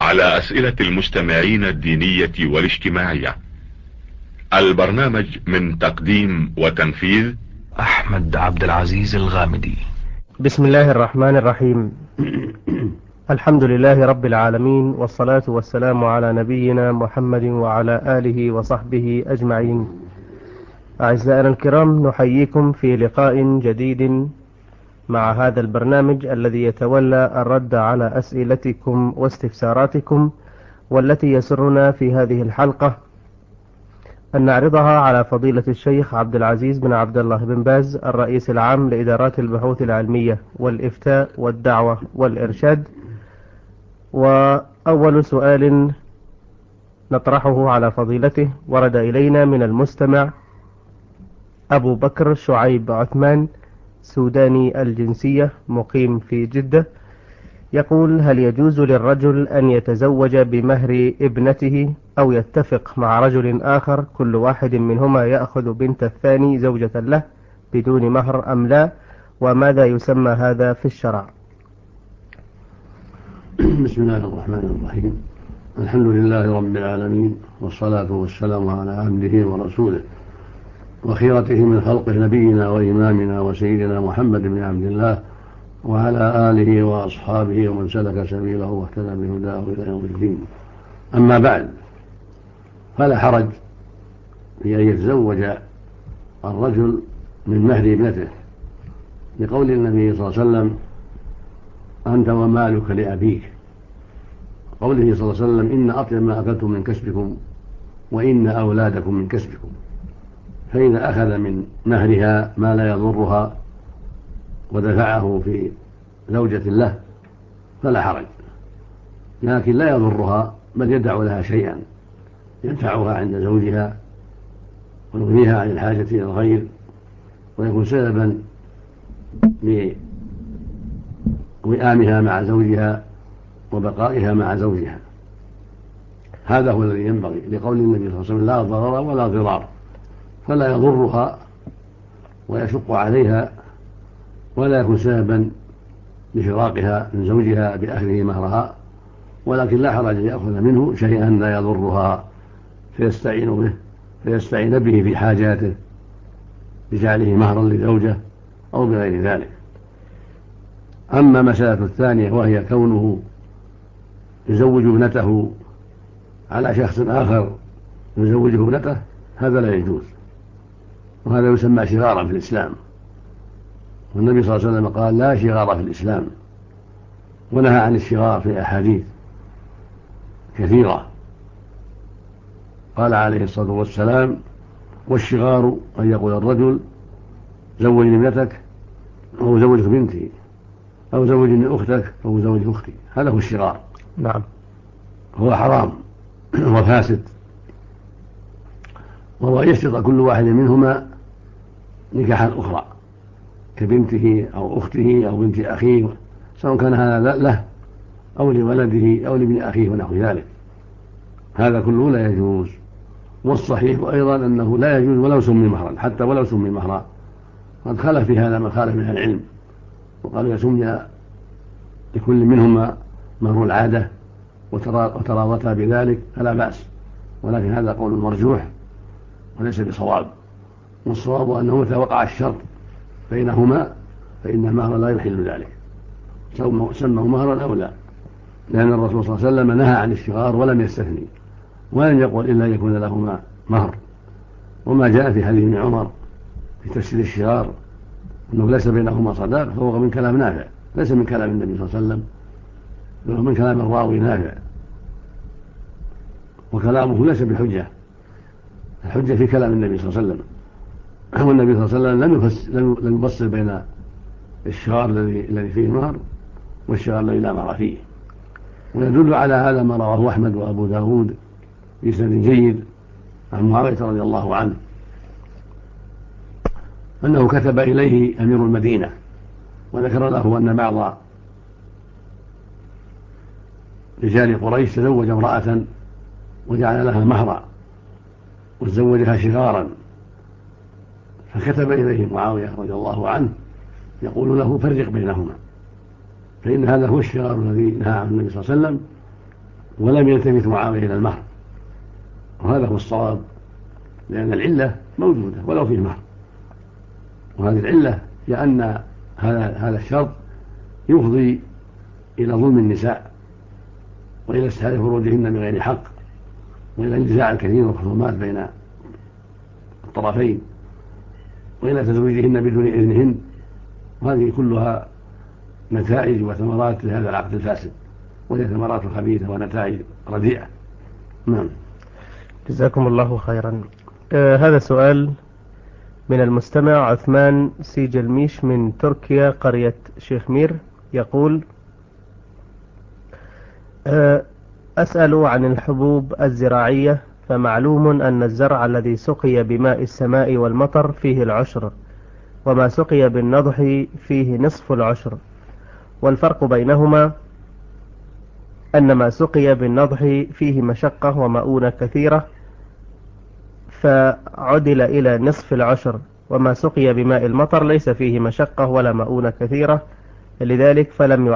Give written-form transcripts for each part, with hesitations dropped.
على أسئلة المستمعين الدينية والاجتماعية. البرنامج من تقديم وتنفيذ أحمد عبد العزيز الغامدي. بسم الله الرحمن الرحيم. الحمد لله رب العالمين، والصلاة والسلام على نبينا محمد وعلى آله وصحبه أجمعين. أعزائنا الكرام، نحييكم في لقاء جديد مع هذا البرنامج الذي يتولى الرد على أسئلتكم واستفساراتكم، والتي يسرنا في هذه الحلقة أن نعرضها على فضيلة الشيخ عبد العزيز بن عبد الله بن باز، الرئيس العام لإدارات البحوث العلمية والإفتاء والدعوة والإرشاد. وأول سؤال نطرحه على فضيلته ورد إلينا من المستمع أبو بكر شعيب عثمان، سوداني الجنسية، مقيم في جدة. يقول: هل يجوز للرجل أن يتزوج بمهر ابنته أو يتفق مع رجل آخر كل واحد منهما يأخذ بنت الثاني زوجة له بدون مهر أم لا؟ وماذا يسمى هذا في الشرع؟ بسم الله الرحمن الرحيم. الحمد لله رب العالمين، والصلاة والسلام على عبده ورسوله وخيرته من خلقه، نبينا وإمامنا وسيدنا محمد بن عبد الله وعلى آله وأصحابه ومن سلك سبيله واهتدى بهداه إلى يوم الدين. أما بعد، فلا حرج في أن يتزوج الرجل من مهر ابنته، لقول النبي صلى الله عليه وسلم: أنت ومالك لأبيك. قوله صلى الله عليه وسلم: إن أطيب ما أكلتم من كسبكم وإن أولادكم من كسبكم. فإذا أخذ من مهرها ما لا يضرها ودفعه في زوجة له فلا حرج، لكن لا يضرها، بل يدع لها شيئا ينفعها عند زوجها ويغنيها عن الحاجة إلى الغير، ويكون سببا لوئامها مع زوجها وبقائها مع زوجها. هذا هو الذي ينبغي، لقول النبي صلى الله عليه وسلم: لا ضرر ولا ضرار. فلا يضرها ويشق عليها ولا يكون سببا لفراقها من زوجها بأخذه مهرها، ولكن لا حرج يأخذ منه شيئا لا يضرها فيستعين به في حاجاته بجعله مهرا لزوجه أو بغير ذلك. أما مسألة الثانية وهي كونه يزوج ابنته على شخص آخر يزوجه ابنته، هذا لا يجوز، وهذا يسمى شغارا في الإسلام. والنبي صلى الله عليه وسلم قال: لا شغار في الإسلام، ونهى عن الشغار في أحاديث كثيرة. قال عليه الصلاة والسلام: والشغار أن يقول الرجل: زوجني ابنتك، أو زوجك بنتي، أو زوجني أختك، أو زوج أختي. هذا هو الشغار. نعم. هو حرام وفاسد، وهو يشترط كل واحد منهما نكاحا أخرى كبنته أو أخته أو بنت أخيه، سواء كان هذا له أو لولده أو لابن أخيه ونحو ذلك. هذا كله لا يجوز. والصحيح أيضا أنه لا يجوز ولو سمي مهرا، حتى ولو سمي مهرا. قد خالف في هذا من خالف من العلم، وقالوا يسمي لكل منهما مهر العادة وتراضتا بذلك فلا بأس، ولكن هذا قول مرجوح وليس بصواب. والصواب أنه متى وقع الشرط بينهما فإن المهر لا يحل ذلك، سموا مهرا أو لا، لأن الرسول صلى الله عليه وسلم نهى عن الشغار ولم يستثني، ولم يقل إلا يكون لهما مهر. وما جاء في حديث ابن عمر في تفسير الشغار أنه ليس بينهما صداق، فهو من كلام نافع، ليس من كلام النبي صلى الله عليه وسلم، بل من كلام الراوي نافع، وكلامه ليس بحجة. الحجة في كلام النبي صلى الله عليه وسلم، والنبي صلى الله عليه وسلم لم يفصل بين الشغار الذي فيه مهر والشغار الذي لا مهر فيه. ويدل على هذا ما رواه أحمد وأبو داود بإسناد جيد عن معاوية رضي الله عنه أنه كتب إليه أمير المدينة وذكر له أن بعض رجال قريش تزوج امرأة وجعل لها مهرا وتزوجها شغارا، فكتب إليه معاوية رضي الله عنه يقول له: فرق بينهما، فإن هذا هو الشغار الذي نهى عنه النبي صلى الله عليه وسلم، ولم يلتفت معاوية إلى المهر، وهذا هو الصواب، لأن العلة موجودة ولو فيه مهر، وهذه العلة لأن هذا الشرط يفضي إلى ظلم النساء وإلى استهلاك فروجهن بغير حق وإلى النزاع الكثير والخصومات بين الطرفين وإلى تزويجهن بدون إذنهن، وهذه كلها نتائج وثمرات لهذا العقد الفاسد، وهي ثمرات خبيثة ونتائج رديئة. نعم. جزاكم الله خيرا. هذا سؤال من المستمع عثمان سيجلميش من تركيا قرية شيخ مير، يقول: أسأل عن الحبوب الزراعية، فمعلوم أن الزرع الذي سقي بماء السماء والمطر فيه العشر، وما سقي بالنضح فيه نصف العشر، والفرق بينهما أن ما سقي بالنضح فيه مشقة ومؤونة كثيرة فعدل إلى نصف العشر، وما سقي بماء المطر ليس فيه مشقة ولا مؤونة كثيرة، لذلك فلم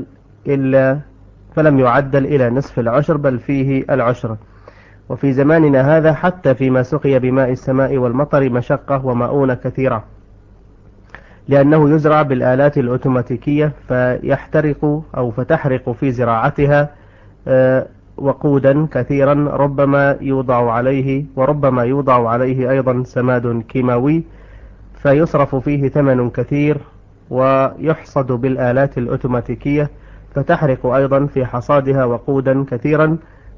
يعدل إلى نصف العشر بل فيه العشر. وفي زماننا هذا حتى فيما سقي بماء السماء والمطر مشقة ومؤونة كثيرة، لأنه يزرع بالآلات الأوتوماتيكية فتحرق في زراعتها وقودا كثيرا وربما يوضع عليه أيضا سماد كيماوي فيصرف فيه ثمن كثير، ويحصد بالآلات الأوتوماتيكية فتحرق أيضا في حصادها وقودا كثيرا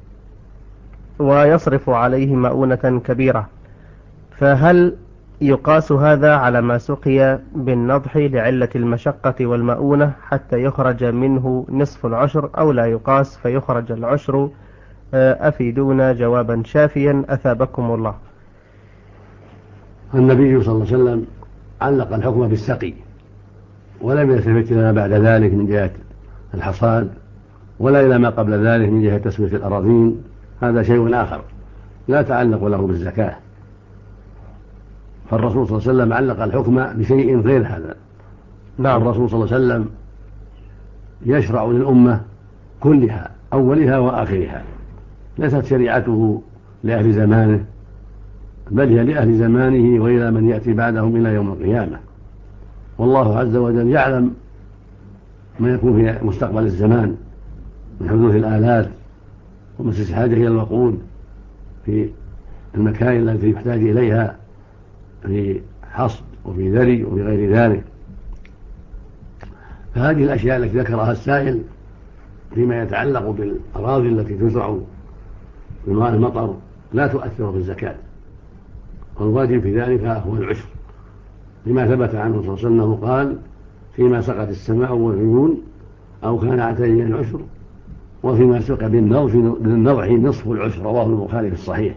ويصرف عليه مؤونة كبيرة، فهل يقاس هذا على ما سقي بالنضح لعلة المشقة والمؤونة حتى يخرج منه نصف العشر، أو لا يقاس فيخرج العشر؟ أفيدونا جوابا شافيا أثابكم الله. النبي صلى الله عليه وسلم علق الحكم بالسقي، ولم يلتفت إلى ما بعد ذلك من جهة الحصاد، ولا إلى ما قبل ذلك من جهة تسوية الأراضين، هذا شيء آخر لا تعلق له بالزكاة. فالرسول صلى الله عليه وسلم علق الحكم بشيء غير هذا. نعم. الرسول صلى الله عليه وسلم يشرع للأمة كلها أولها وآخرها، ليست شريعته لأهل زمانه، بل هي لأهل زمانه وإلى من يأتي بعدهم إلى يوم القيامة. والله عز وجل يعلم ما يكون في مستقبل الزمان من حدوث الآلات ومسس حاجة إلى الوقود في المكائن التي يحتاج إليها في حصد وفي ذري وفي غير ذلك. فهذه الأشياء التي ذكرها السائل فيما يتعلق بالأراضي التي تزرع بماء المطر لا تؤثر في الزكاة، والواجب في ذلك هو العشر، لما ثبت عنه صلى الله عليه وسلم قال: فيما سقت السماء والعيون أو كان عتيا العشر، وفيما سقى بالنضح نصف العشر، رواه البخاري في الصحيح،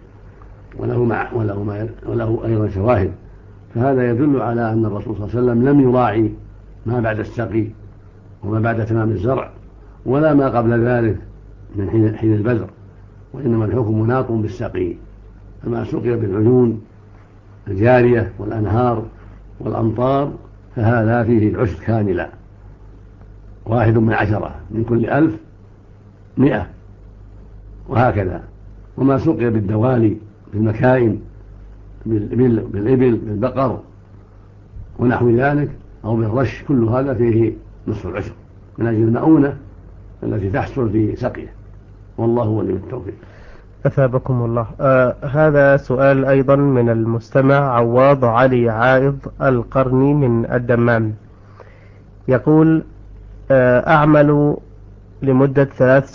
وله أيضا شواهد. فهذا يدل على أن الرسول صلى الله عليه وسلم لم يراعي ما بعد السقي وما بعد تمام الزرع ولا ما قبل ذلك من حين البذر، وإنما الحكم مناط بالسقي. فما سقي بالعيون الجارية والأنهار والأمطار فهذا فيه العشر كاملا، 1 من 10 من كل 1000 100، وهكذا. وما سقي بالدوالي بالمكائن بالإبل بالبقر ونحو ذلك أو بالرش، كل هذا فيه نصف العشر من أجل المؤونة التي تحصل في سقيه، والله ولي التوفيق. أثابكم الله. هذا سؤال أيضا من المستمع عواض علي عائض القرني من الدمام، يقول: أعمل لمدة 3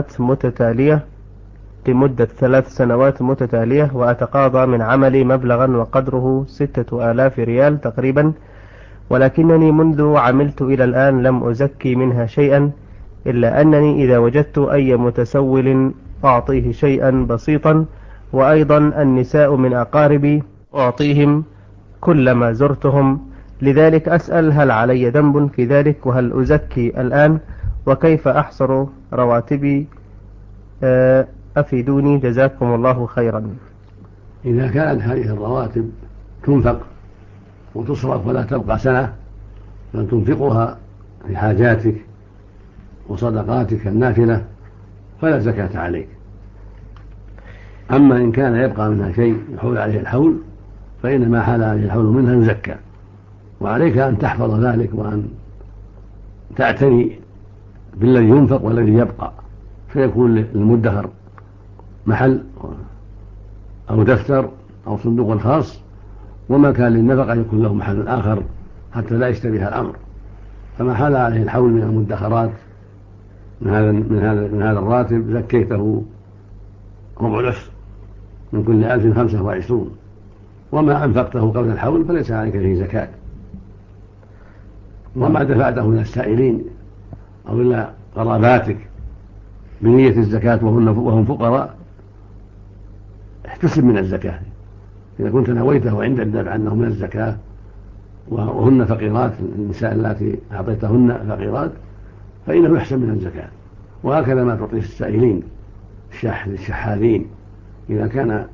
سنوات متتالية وأتقاضى من عملي مبلغا وقدره 6000 ريال تقريبا، ولكنني منذ عملت إلى الآن لم أزكي منها شيئا، إلا أنني إذا وجدت أي متسول أعطيه شيئا بسيطا، وأيضا النساء من أقاربي أعطيهم كلما زرتهم، لذلك أسأل: هل علي ذنب في ذلك؟ وهل أزكي الآن؟ وكيف أحصر رواتبي؟ أفيدوني جزاكم الله خيرا. إذا كانت هذه الرواتب تنفق وتصرف ولا تبقى سنة، بل تنفقها في حاجاتك وصدقاتك النافلة فلا زكاة عليك. أما إن كان يبقى منها شيء يحول عليه الحول فإن ما حال عليه الحول منها يزكى، وعليك أن تحفظ ذلك وأن تعتني بالذي ينفق والذي يبقى، فيكون للمدخر محل أو دفتر أو صندوق خاص، وما كان للنفقة يكون له محل آخر حتى لا يشتبه الأمر. فما حال عليه الحول من المدخرات من هذا الراتب زكيته ربع العشر من كل 1025، وما أنفقته قبل الحول فليس عليك فيه زكاة. وما دفعته إلى السائلين أو إلى قراباتك بنية الزكاة وهم فقراء احتسب من الزكاة. إذا كنت نويته عند الدفع أنه من الزكاة وهن فقيرات، النساء اللاتي أعطيتهن فقيرات، فإنه يحسب من الزكاة. وهكذا ما تعطيه السائلين الشحاذين، إذا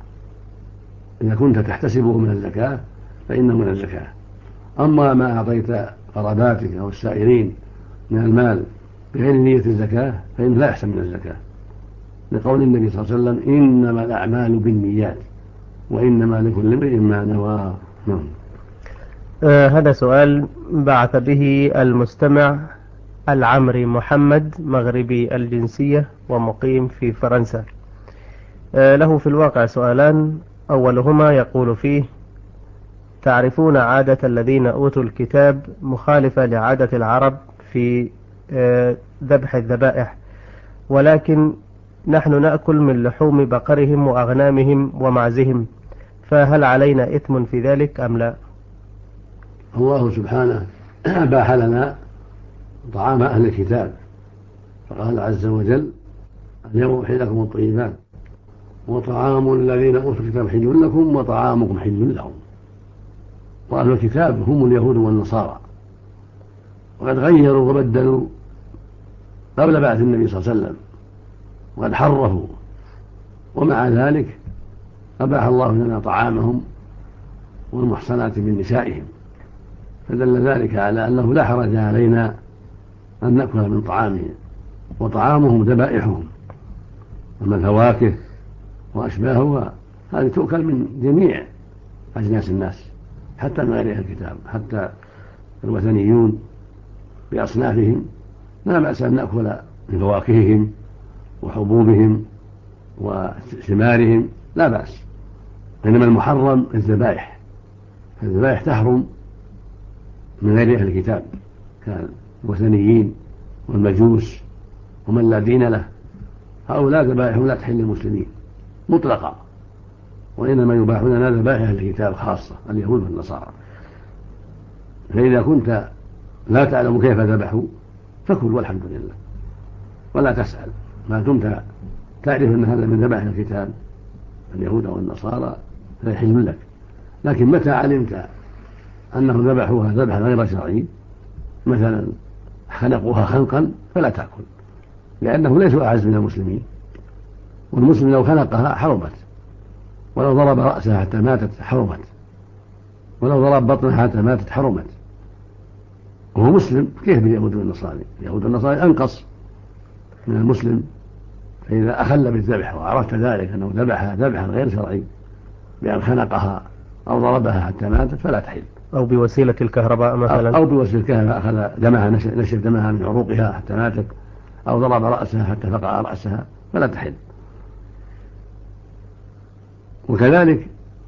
كنت تحتسبه من الزكاة فإنه من الزكاة. أما ما أعطيت قراباتك أو السائلين من المال بغير نية الزكاة فإنه لا يحسب من الزكاة، لقول النبي صلى الله عليه وسلم: إنما الأعمال بالنيات وإنما لكل امرئ ما نوى. هذا سؤال بعث به المستمع العمري محمد، مغربي الجنسية ومقيم في فرنسا. له في الواقع سؤالان. أولهما يقول فيه: تعرفون عادة الذين أوتوا الكتاب مخالفة لعادة العرب في ذبح الذبائح، ولكن نحن نأكل من لحوم بقرهم وأغنامهم ومعزهم، فهل علينا إثم في ذلك أم لا؟ الله سبحانه أباح لنا طعام أهل الكتاب، فقال عز وجل: اليوم أحل لكم الطيبات وطعام الذين أوتوا الكتاب حل لكم وطعامكم حل لهم. وأهل الكتاب هم اليهود والنصارى، وقد غيروا وبدلوا قبل بعث النبي صلى الله عليه وسلم، وقد حرفوا، ومع ذلك أباح الله لنا طعامهم والمحصنات من نسائهم، فدل ذلك على أنه لا حرج علينا أن نأكل من طعامهم. وطعامهم ذبائحهم، أما الفواكه وأشباهها هذه تؤكل من جميع أجناس الناس، حتى من غير الكتاب، حتى الوثنيون بأصنافهم لا بأس أن نأكل من فواكههم وحبوبهم وثمارهم، لا بأس. إنما المحرم الذبائح، فالذبائح تحرم من غير أهل الكتاب كالوثنيين والمجوس ومن لا دين له، هؤلاء ذبائحهم لا تحل للمسلمين مطلقا، وإنما يباح لنا ذبائح أهل الكتاب خاصة اليهود والنصارى. فإذا كنت لا تعلم كيف ذبحوا فكل والحمد لله، ولا تسأل، ما دمت تعرف أن هذا من ذبائح الكتاب اليهود والنصارى فيحل لك. لكن متى علمت أنهم ذبحوها ذبحا غير شرعي، مثلا خنقوها خنقا، فلا تأكل، لأنه ليسوا أعز من المسلمين، والمسلم لو خنقها حرمت، ولو ضرب رأسها حتى ماتت حرمت، ولو ضرب بطنها حتى ماتت حرمت، وهو مسلم. كيف باليهود والنصارى؟ اليهود والنصارى أنقص من المسلم. فإذا أخل بالذبح وعرفت ذلك أنه ذبحها ذبحا غير شرعي بأن خنقها أو ضربها حتى ماتت فلا تحل، أو بوسيلة الكهرباء مثلا، أو بوسيلة الكهرباء أخذ دمها، نشف دمها من عروقها حتى ماتت، أو ضرب رأسها حتى فقع رأسها، فلا تحل. وكذلك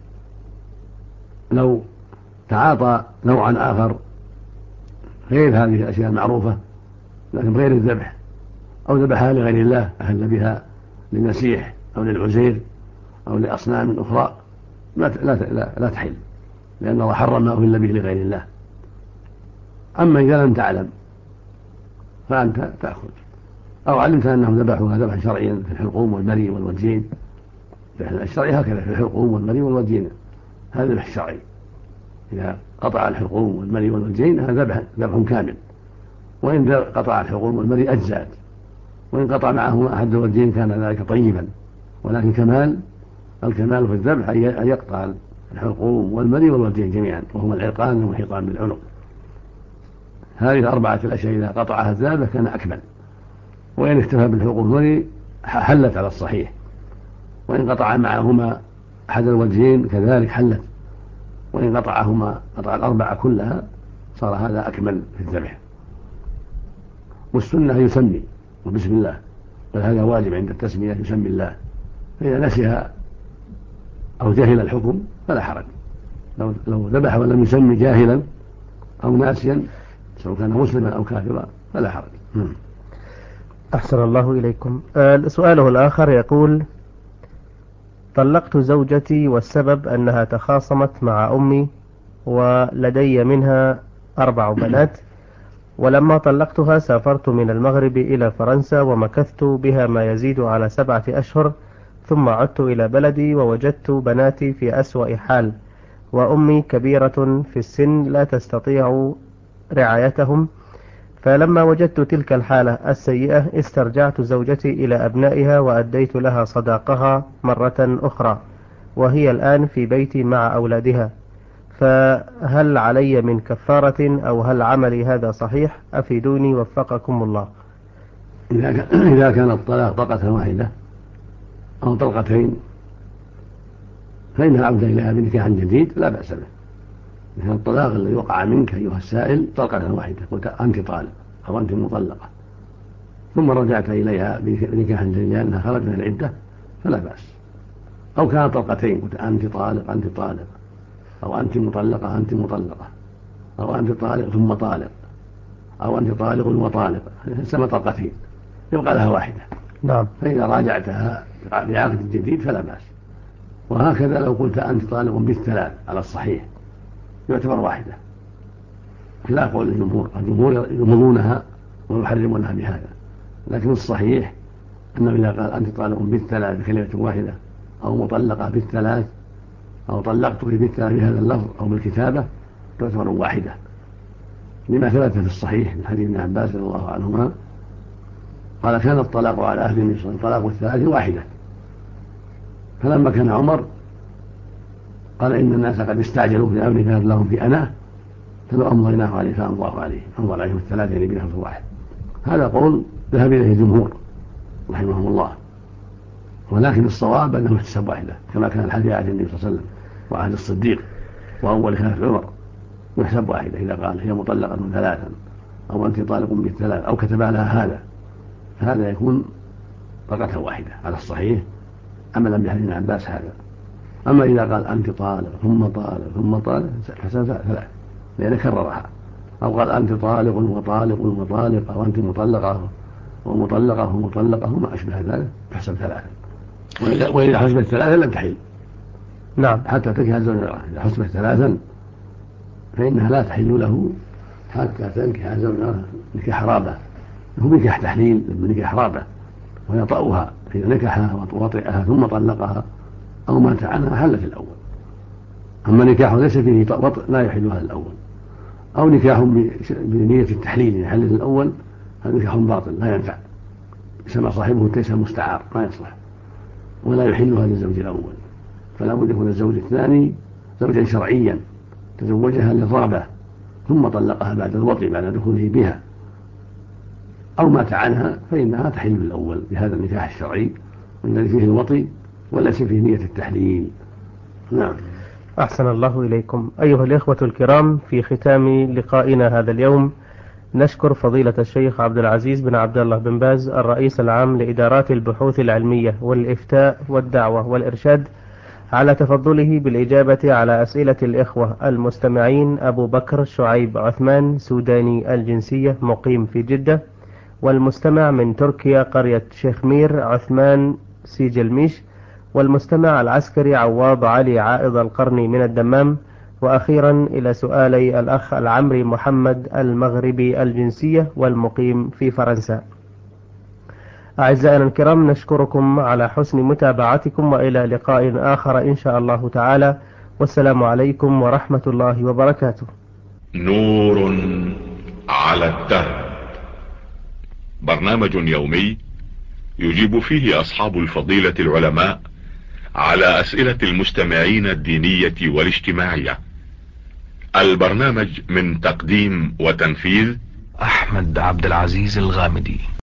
لو تعاطى نوعا آخر غير هذه الأشياء المعروفة لكن غير الذبح، أو ذبحها لغير الله، أهل بها للمسيح أو للعزير أو لأصنام أخرى، لا تحل، لأن الله حرم ما أهل به لغير الله. أما إذا لم تعلم فأنت تأخذ، أو علمت أنهم ذبحوها ذبحا شرعيا في الحلقوم والمري والوجين. الشرعي هكذا في الحلقوم والمري والوجين، هذا ذبح الشرعي. إذا قطع الحلقوم والمري والوجين هذا ذبح كامل، وإن قطع الحلقوم والمري أجزأت، وإن قطع معهما أحد الوجين كان ذلك طيبا. ولكن الكمال في الذبح أن يقطع الحلقوم والمري والوجين جميعا، وهما العرقان والحيطان بالعنق. هذه الأربعة الأشياء إذا قطعها الذابح كان أكمل. وإن اكتفى بالحقوق الأولى حلت على الصحيح، وإن قطع معهما أحد الوجهين كذلك حلت، وإن قطع الأربعة كلها صار هذا أكمل في الذبح. والسنة يسمي وبسم الله، بل هذا واجب عند التسمية يسمي الله، فإذا نسيها أو جهل الحكم فلا حرج، لو ذبح ولم يسمي جاهلا أو ناسيا سواء كان مسلما أو كافرا فلا حرج. أحسن الله إليكم. سؤاله الآخر يقول: طلقت زوجتي والسبب أنها تخاصمت مع أمي، ولدي منها 4 بنات، ولما طلقتها سافرت من المغرب إلى فرنسا ومكثت بها ما يزيد على 7 أشهر، ثم عدت إلى بلدي ووجدت بناتي في أسوأ حال، وأمي كبيرة في السن لا تستطيع رعايتهم، فلما وجدت تلك الحالة السيئة استرجعت زوجتي إلى أبنائها وأديت لها صداقها مرة أخرى، وهي الآن في بيتي مع أولادها، فهل علي من كفارة أو هل عملي هذا صحيح؟ أفيدوني وفقكم الله. إذا كان الطلاق طلقة واحدة أو طلقتين فإن العودة إليها بنكاح جديد لا بأس به. مثل الطلاق الذي وقع منك أيها السائل طلقة واحدة، قلت أنت طالق أو أنت مطلقة، ثم رجعت إليها بنكاح جديد لأنها خرجت من العدة فلا بأس. أو كانت طلقتين، قلت أنت طالق أنت طالق، أو أنت مطلقة أنت مطلقة، أو أنت طالق ثم طالق، أو أنت طالق وطالق، سمى طلقتين يبقى لها واحدة. نعم. فإذا راجعتها بعقد جديد فلا بأس. وهكذا لو قلت أنت طالق بالثلاث على الصحيح يعتبر واحدة، لا قول الجمهور يضمنونها ويحرمونها بهذا، لكن الصحيح أنه إذا قال أنت طالق بالثلاث بكلمة واحدة، أو مطلقة بالثلاث، أو طلقتك بالثلاث بهذا اللفظ أو بالكتابة تعتبر واحدة، لما ثبت في الصحيح من حديث ابن عباس رضي الله عنهما قال: كان الطلاق على أهل النبي صلى الله عليه وسلم طلاق الثلاث واحدة، فلما كان عمر قال: إن الناس قد استعجلوا في أمر كانت لهم في أناه، فلو أمضيناه عليه فأمضاه عليه، أمضى عليهم الثلاثة يعني بلفظ واحد. هذا قول ذهب إليه الجمهور رحمهم الله، ولكن الصواب أنه يحتسب واحدة، كما كان الحديث عهد النبي صلى الله عليه وسلم وعهد الصديق وأول خلافة عمر، يحسب واحدة إذا قال هي مطلقة ثلاثا أو أنت طالق بالثلاث أو كتب لها هذا يكون طلقة واحدة على الصحيح عملا بحديث ابن عباس هذا. أما إذا قال أنت طالق ثم طالق ثم طالق حسب ثلاث لأن كررها، أو قال أنت طالق وطالق وطالق، أو أنت مطلقة ومطلقة ومطلقة وما أشبه ذلك تحسب ثلاثا. وإذا حسبت ثلاثا لم تحل. نعم. حتى تنكح زوجها، إذا حسبت ثلاثا فإنها لا تحل له حتى تنكح زوجها نكاح رابة، هو نكاح تحليل نكاح رابة، ويطأها إذا نكحها وطئها ثم طلقها أو مات عنها حلت الأول. أما نكاح ليس فيه وطئ لا يحلها الأول، أو نكاح بنية التحليل يحل الأول، هذا نكاح باطل لا ينفع، يسمى صاحبه التيس المستعار ما يصلح، ولا يحلها للزوج الأول. فلا بد يكون الزوج الثاني زوجا شرعيا تزوجها للرغبة ثم طلقها بعد الوطئ بعد دخوله بها، أو مات عنها فإنها تحل الأول بهذا النكاح الشرعي والذي فيه الوطئ وليس فيه نية التحليل. نعم. أحسن الله إليكم. أيها الإخوة الكرام، في ختام لقائنا هذا اليوم نشكر فضيلة الشيخ عبد العزيز بن عبد الله بن باز الرئيس العام لإدارات البحوث العلمية والإفتاء والدعوة والإرشاد على تفضله بالإجابة على أسئلة الإخوة المستمعين أبو بكر شعيب عثمان سوداني الجنسية مقيم في جدة، والمستمع من تركيا قرية شيخ مير عثمان سيجلميش، والمستمع العسكري عواض علي عائض القرني من الدمام، وأخيرا إلى سؤالي الأخ العمري محمد المغربي الجنسية والمقيم في فرنسا. أعزائنا الكرام، نشكركم على حسن متابعتكم، وإلى لقاء آخر إن شاء الله تعالى، والسلام عليكم ورحمة الله وبركاته. نور على الدرب، برنامج يومي يجيب فيه أصحاب الفضيلة العلماء على أسئلة المستمعين الدينية والاجتماعية. البرنامج من تقديم وتنفيذ أحمد عبد العزيز الغامدي.